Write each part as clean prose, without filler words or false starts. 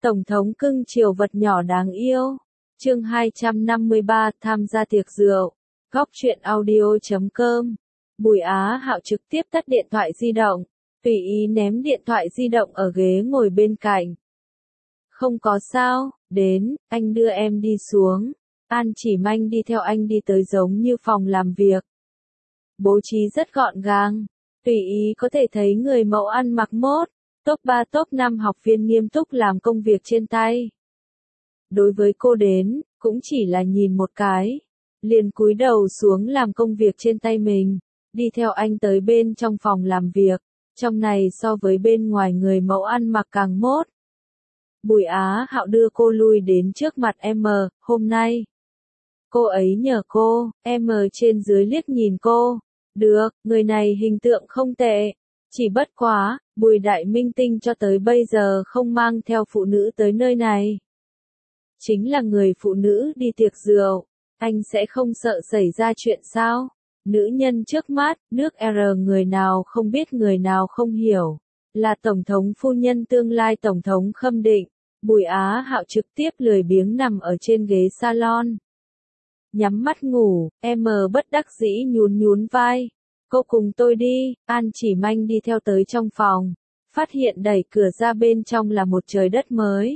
Tổng thống cưng chiều vật nhỏ đáng yêu. Chương 253 tham gia tiệc rượu. Góc truyện audio.com. Bùi Á Hạo trực tiếp tắt điện thoại di động, tùy ý ném điện thoại di động ở ghế ngồi bên cạnh. Không có sao, đến, anh đưa em đi xuống. An Chỉ Manh đi theo anh đi tới giống như phòng làm việc. Bố trí rất gọn gàng, tùy ý có thể thấy người mẫu ăn mặc mốt, top 3 top 5 học viên nghiêm túc làm công việc trên tay. Đối với cô đến, cũng chỉ là nhìn một cái, liền cúi đầu xuống làm công việc trên tay mình, đi theo anh tới bên trong phòng làm việc, trong này so với bên ngoài người mẫu ăn mặc càng mốt. Bùi Á Hạo đưa cô lui đến trước mặt em, hôm nay. Cô ấy nhờ cô, em trên dưới liếc nhìn cô. Được, người này hình tượng không tệ. Chỉ bất quá, Bùi đại minh tinh cho tới bây giờ không mang theo phụ nữ tới nơi này. Chính là người phụ nữ đi tiệc rượu, anh sẽ không sợ xảy ra chuyện sao? Nữ nhân trước mắt, nước R người nào không biết người nào không hiểu. Là Tổng thống phu nhân tương lai Tổng thống Khâm Định. Bùi Á Hạo trực tiếp lười biếng nằm ở trên ghế salon. Nhắm mắt ngủ, em bất đắc dĩ nhún nhún vai. Cô cùng tôi đi, An Chỉ Manh đi theo tới trong phòng. Phát hiện đẩy cửa ra bên trong là một trời đất mới.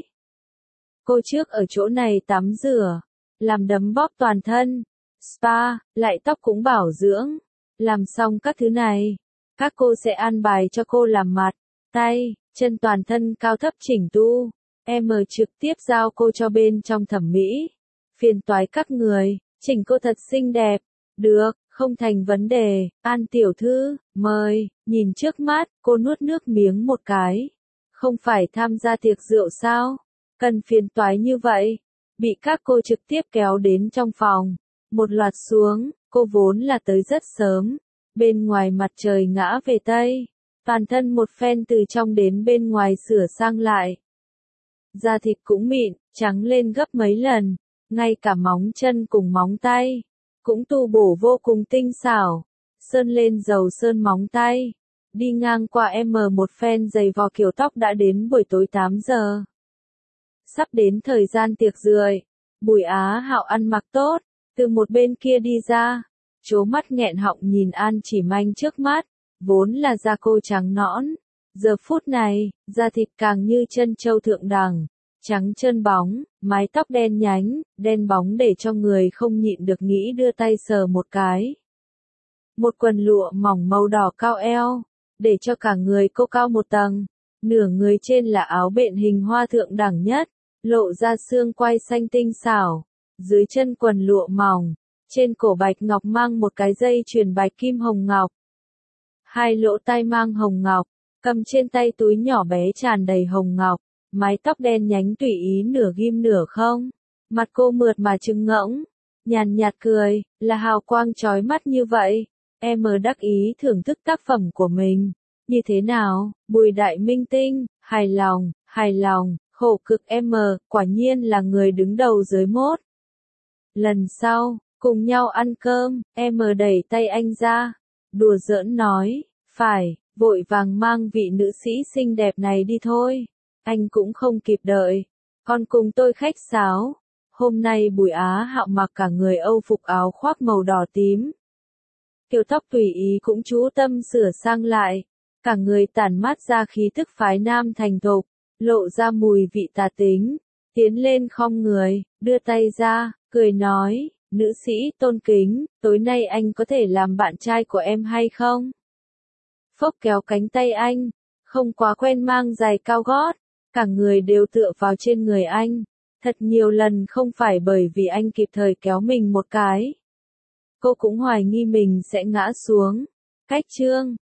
Cô trước ở chỗ này tắm rửa, làm đấm bóp toàn thân, spa, lại tóc cũng bảo dưỡng. Làm xong các thứ này, các cô sẽ an bài cho cô làm mặt, tay, chân toàn thân cao thấp chỉnh tu. Em trực tiếp giao cô cho bên trong thẩm mỹ. Phiền toái các người, chỉnh cô thật xinh đẹp. Được, không thành vấn đề, An tiểu thư, mời. Nhìn trước mắt, cô nuốt nước miếng một cái. Không phải tham gia tiệc rượu sao? Cần phiền toái như vậy. Bị các cô trực tiếp kéo đến trong phòng. Một loạt xuống, cô vốn là tới rất sớm. Bên ngoài mặt trời ngã về Tây. Toàn thân một phen từ trong đến bên ngoài sửa sang lại. Da thịt cũng mịn, trắng lên gấp mấy lần. Ngay cả móng chân cùng móng tay cũng tu bổ vô cùng tinh xảo. Sơn lên dầu sơn móng tay. Đi ngang qua một phen giày vò kiểu tóc đã đến buổi tối 8 giờ. Sắp đến thời gian tiệc rượu. Bùi Á Hạo ăn mặc tốt, từ một bên kia đi ra, trố mắt nghẹn họng nhìn An Chỉ Manh trước mắt, vốn là da cô trắng nõn. Giờ phút này, da thịt càng như chân châu thượng đẳng, trắng trơn bóng, mái tóc đen nhánh, đen bóng để cho người không nhịn được nghĩ đưa tay sờ một cái. Một quần lụa mỏng màu đỏ cao eo, để cho cả người cô cao một tầng. Nửa người trên là áo bện hình hoa thượng đẳng nhất, lộ ra xương quai xanh tinh xảo. Dưới chân quần lụa mỏng, trên cổ bạch ngọc mang một cái dây chuyền bạch kim hồng ngọc. Hai lỗ tai mang hồng ngọc, cầm trên tay túi nhỏ bé tràn đầy hồng ngọc. Mái tóc đen nhánh tùy ý nửa ghim nửa không. Mặt cô mượt mà trừng ngỗng, nhàn nhạt cười, là hào quang chói mắt như vậy. Em đắc ý thưởng thức tác phẩm của mình. Như thế nào, Bùi đại minh tinh, hài lòng, khổ cực quả nhiên là người đứng đầu giới mốt. Lần sau, cùng nhau ăn cơm, đẩy tay anh ra, đùa giỡn nói, phải, vội vàng mang vị nữ sĩ xinh đẹp này đi thôi. Anh cũng không kịp đợi, còn cùng tôi khách sáo. Hôm nay Bùi Á Hạo mặc cả người Âu phục áo khoác màu đỏ tím. Kiểu tóc tùy ý cũng chú tâm sửa sang lại, cả người tản mát ra khí thức phái nam thành thục, lộ ra mùi vị tà tính. Tiến lên khom người, đưa tay ra, cười nói, nữ sĩ tôn kính, tối nay anh có thể làm bạn trai của em hay không? Phốc kéo cánh tay anh, không quá quen mang giày cao gót. Cả người đều tựa vào trên người anh. Thật nhiều lần không phải bởi vì anh kịp thời kéo mình một cái. Cô cũng hoài nghi mình sẽ ngã xuống. Cách chương